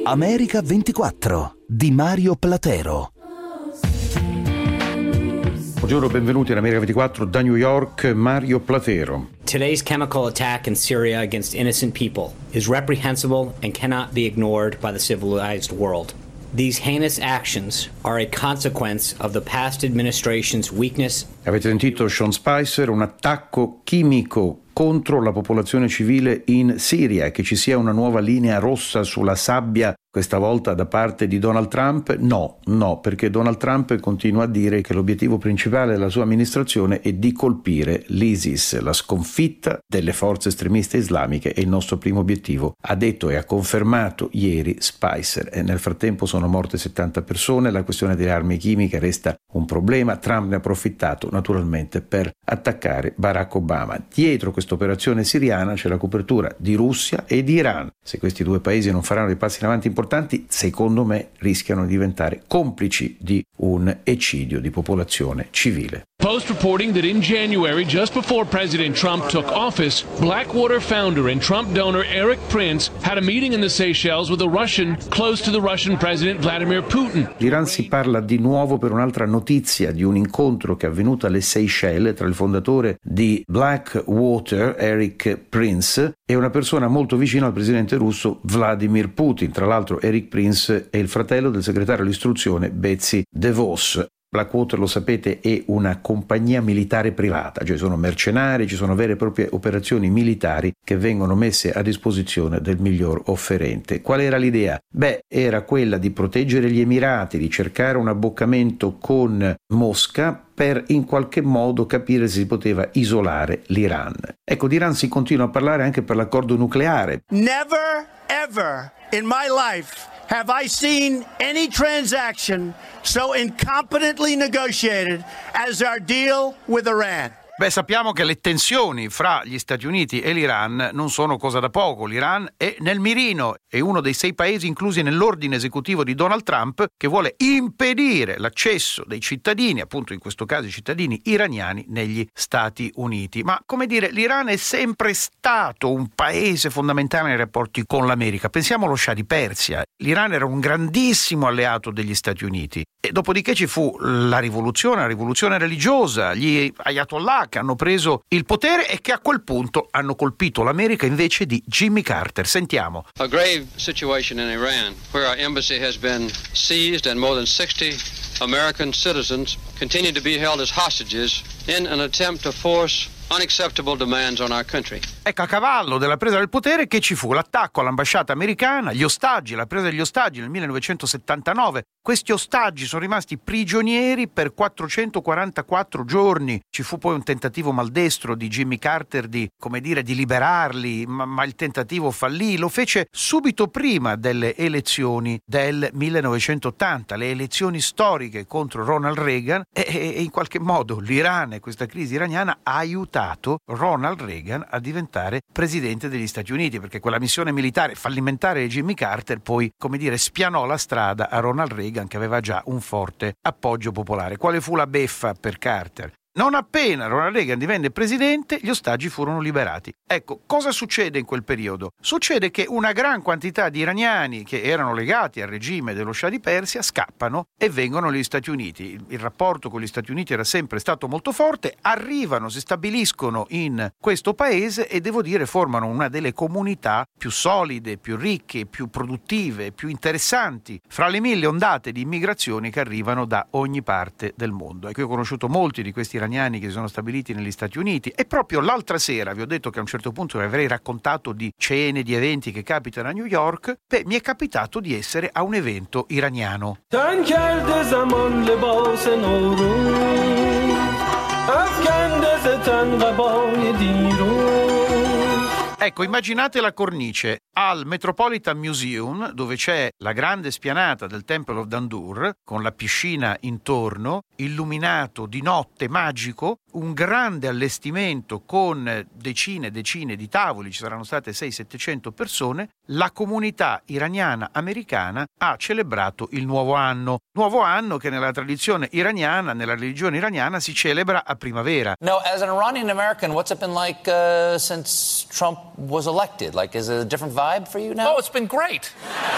America 24 di Mario Platero. Buongiorno, benvenuti in America 24 da New York, Mario Platero. Today's chemical attack in Syria against innocent people is reprehensible and cannot be ignored by the civilized world. These heinous actions are a consequence of the past administration's weakness. Avete sentito Sean Spicer, un attacco chimico contro la popolazione civile in Siria. Che ci sia una nuova linea rossa sulla sabbia questa volta da parte di Donald Trump? No, perché Donald Trump continua a dire che l'obiettivo principale della sua amministrazione è di colpire l'ISIS. La sconfitta delle forze estremiste islamiche è il nostro primo obiettivo, ha detto e ha confermato ieri Spicer. E nel frattempo sono morte 70 persone, la questione delle armi chimiche resta un problema. Trump ne ha approfittato naturalmente per attaccare Barack Obama. Dietro questa operazione siriana c'è la copertura di Russia e di Iran. Se questi due paesi non faranno dei passi in avanti importanti, secondo me rischiano di diventare complici di un eccidio di popolazione civile. Post reporting that in January, just before President Trump took office, Blackwater founder and Trump donor Eric Prince had a meeting in the Seychelles with a Russian close to the Russian President Vladimir Putin. L'Iran si parla di nuovo per un'altra notizia di un incontro che è avvenuto alle Seychelles tra il fondatore di Blackwater, Eric Prince, e una persona molto vicina al presidente russo Vladimir Putin. Tra l'altro Eric Prince è il fratello del segretario all'istruzione Betsy DeVos. Blackwater, lo sapete, è una compagnia militare privata, cioè sono mercenari, ci sono vere e proprie operazioni militari che vengono messe a disposizione del miglior offerente. Qual era l'idea? Era quella di proteggere gli Emirati, di cercare un abboccamento con Mosca per in qualche modo capire se si poteva isolare l'Iran. Ecco, di Iran si continua a parlare anche per l'accordo nucleare. Never ever in my life have I seen any transaction so incompetently negotiated as our deal with Iran? Sappiamo che le tensioni fra gli Stati Uniti e l'Iran non sono cosa da poco. L'Iran è nel mirino, è uno dei 6 paesi inclusi nell'ordine esecutivo di Donald Trump che vuole impedire l'accesso dei cittadini, appunto in questo caso i cittadini iraniani, negli Stati Uniti. Ma come dire, l'Iran è sempre stato un paese fondamentale nei rapporti con l'America. Pensiamo allo Shah di Persia. L'Iran era un grandissimo alleato degli Stati Uniti. E dopodiché ci fu la rivoluzione religiosa, gli Ayatollah che hanno preso il potere e che a quel punto hanno colpito l'America invece di Jimmy Carter. Sentiamo. A grave situation in Iran where our embassy has been seized and more than 60 American citizens continue to be held as hostages in an attempt to force unacceptable demands on our country. Ecco, a cavallo della presa del potere che ci fu l'attacco all'ambasciata americana, gli ostaggi, la presa degli ostaggi nel 1979. Questi ostaggi sono rimasti prigionieri per 444 giorni. Ci fu poi un tentativo maldestro di Jimmy Carter di liberarli, ma il tentativo fallì. Lo fece subito prima delle elezioni del 1980, le elezioni storiche contro Ronald Reagan, e in qualche modo l'Iran e questa crisi iraniana ha aiutato Ronald Reagan a diventare presidente degli Stati Uniti, perché quella missione militare fallimentare di Jimmy Carter poi, spianò la strada a Ronald Reagan, che aveva già un forte appoggio popolare. Quale fu la beffa per Carter? Non appena Ronald Reagan divenne presidente, gli ostaggi furono liberati. Ecco, cosa succede in quel periodo? Succede che una gran quantità di iraniani che erano legati al regime dello Shah di Persia scappano e vengono negli Stati Uniti. Il rapporto con gli Stati Uniti era sempre stato molto forte, arrivano, si stabiliscono in questo paese e devo dire formano una delle comunità più solide, più ricche, più produttive, più interessanti fra le 1000 ondate di immigrazioni che arrivano da ogni parte del mondo. Ecco, io ho conosciuto molti di questi iraniani che si sono stabiliti negli Stati Uniti e proprio l'altra sera vi ho detto che a un certo punto vi avrei raccontato di cene, di eventi che capitano a New York. Mi è capitato di essere a un evento iraniano. Ecco, immaginate la cornice al Metropolitan Museum, dove c'è la grande spianata del Temple of Dandur, con la piscina intorno, illuminato di notte, magico, un grande allestimento con decine e decine di tavoli, ci saranno state 600-700 persone. La comunità iraniana americana ha celebrato il nuovo anno che nella tradizione iraniana, nella religione iraniana, si celebra a primavera. No, as an Iranian American, what's it been like since Trump was elected? Like, is it a different vibe for you now? Oh, it's been great.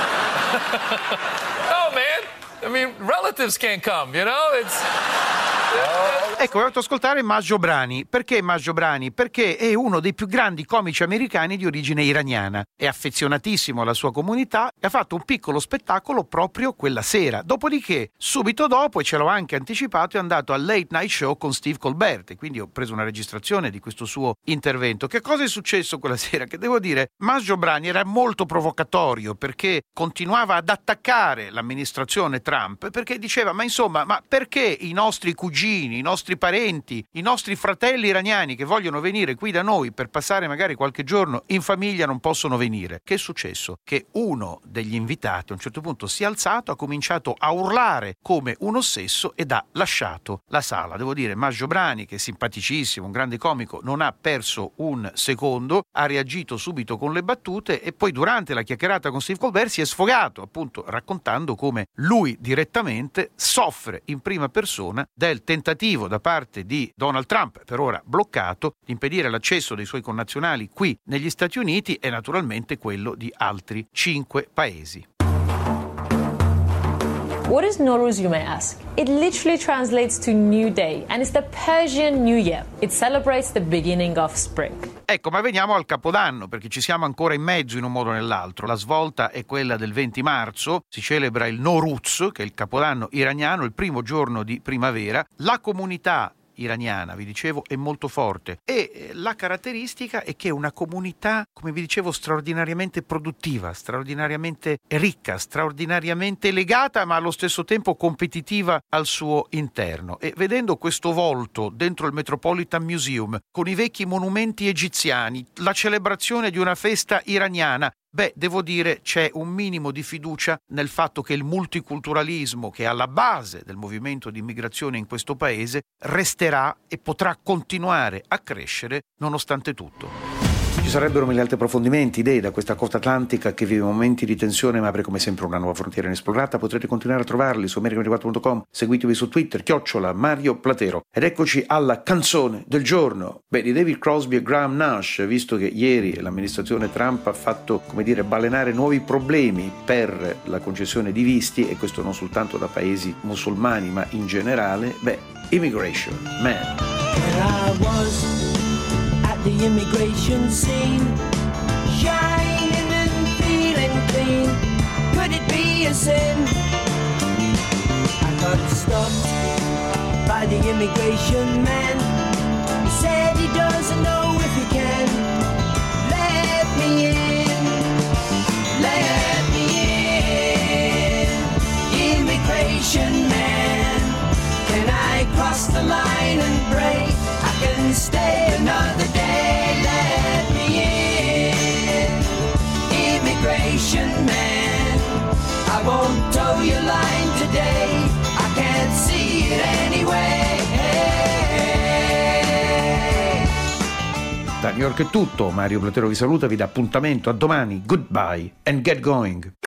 Oh, man. I mean, relatives can't come, you know? Ecco, ho fatto ascoltare Maggio Brani. Perché Maggio Brani? Perché è uno dei più grandi comici americani di origine iraniana. È affezionatissimo alla sua comunità e ha fatto un piccolo spettacolo proprio quella sera. Dopodiché, subito dopo, e ce l'ho anche anticipato, è andato al Late Night Show con Steve Colbert. E quindi ho preso una registrazione di questo suo intervento. Che cosa è successo quella sera? Che devo dire, Maggio Brani era molto provocatorio perché continuava ad attaccare l'amministrazione Trump, perché diceva, ma insomma, ma perché i nostri cugini, i nostri parenti, i nostri fratelli iraniani che vogliono venire qui da noi per passare magari qualche giorno in famiglia non possono venire? Che è successo? Che uno degli invitati a un certo punto si è alzato, ha cominciato a urlare come un ossesso ed ha lasciato la sala. Devo dire, Maggio Brani, che è simpaticissimo, un grande comico, non ha perso un secondo, ha reagito subito con le battute e poi durante la chiacchierata con Steve Colbert si è sfogato, appunto raccontando come lui direttamente soffre in prima persona del tentativo da parte di Donald Trump, per ora bloccato, di impedire l'accesso dei suoi connazionali qui negli Stati Uniti e naturalmente quello di altri 5 paesi. What is Nowruz, you may ask? It literally translates to New Day, and it's the Persian New Year. It celebrates the beginning of spring. Ecco, ma veniamo al Capodanno, perché ci siamo ancora in mezzo in un modo o nell'altro. La svolta è quella del 20 marzo, si celebra il Nowruz, che è il Capodanno iraniano, il primo giorno di primavera. La comunità iraniana, vi dicevo, è molto forte e la caratteristica è che è una comunità, come vi dicevo, straordinariamente produttiva, straordinariamente ricca, straordinariamente legata, ma allo stesso tempo competitiva al suo interno. E vedendo questo volto dentro il Metropolitan Museum, con i vecchi monumenti egiziani, la celebrazione di una festa iraniana, devo dire c'è un minimo di fiducia nel fatto che il multiculturalismo che è alla base del movimento di immigrazione in questo paese resterà e potrà continuare a crescere nonostante tutto. Ci sarebbero mille altri approfondimenti, idee da questa costa atlantica che vive momenti di tensione ma apre come sempre una nuova frontiera inesplorata. Potrete continuare a trovarli su america24.com, seguitevi su Twitter, @Mario Platero. Ed eccoci alla canzone del giorno, di David Crosby e Graham Nash, visto che ieri l'amministrazione Trump ha fatto, balenare nuovi problemi per la concessione di visti, e questo non soltanto da paesi musulmani ma in generale, Immigration Man. The immigration scene, shining and feeling clean. Could it be a sin? I got stopped by the immigration man. He said he doesn't know if he can let me in, let me in. Immigration man, can I cross the line and break? I can stay another day. Let me in, immigration man. I won't tow your line today. I can't see it anyway. Da New York è tutto, Mario Platero vi saluta, vi dà appuntamento a domani. Goodbye and get going.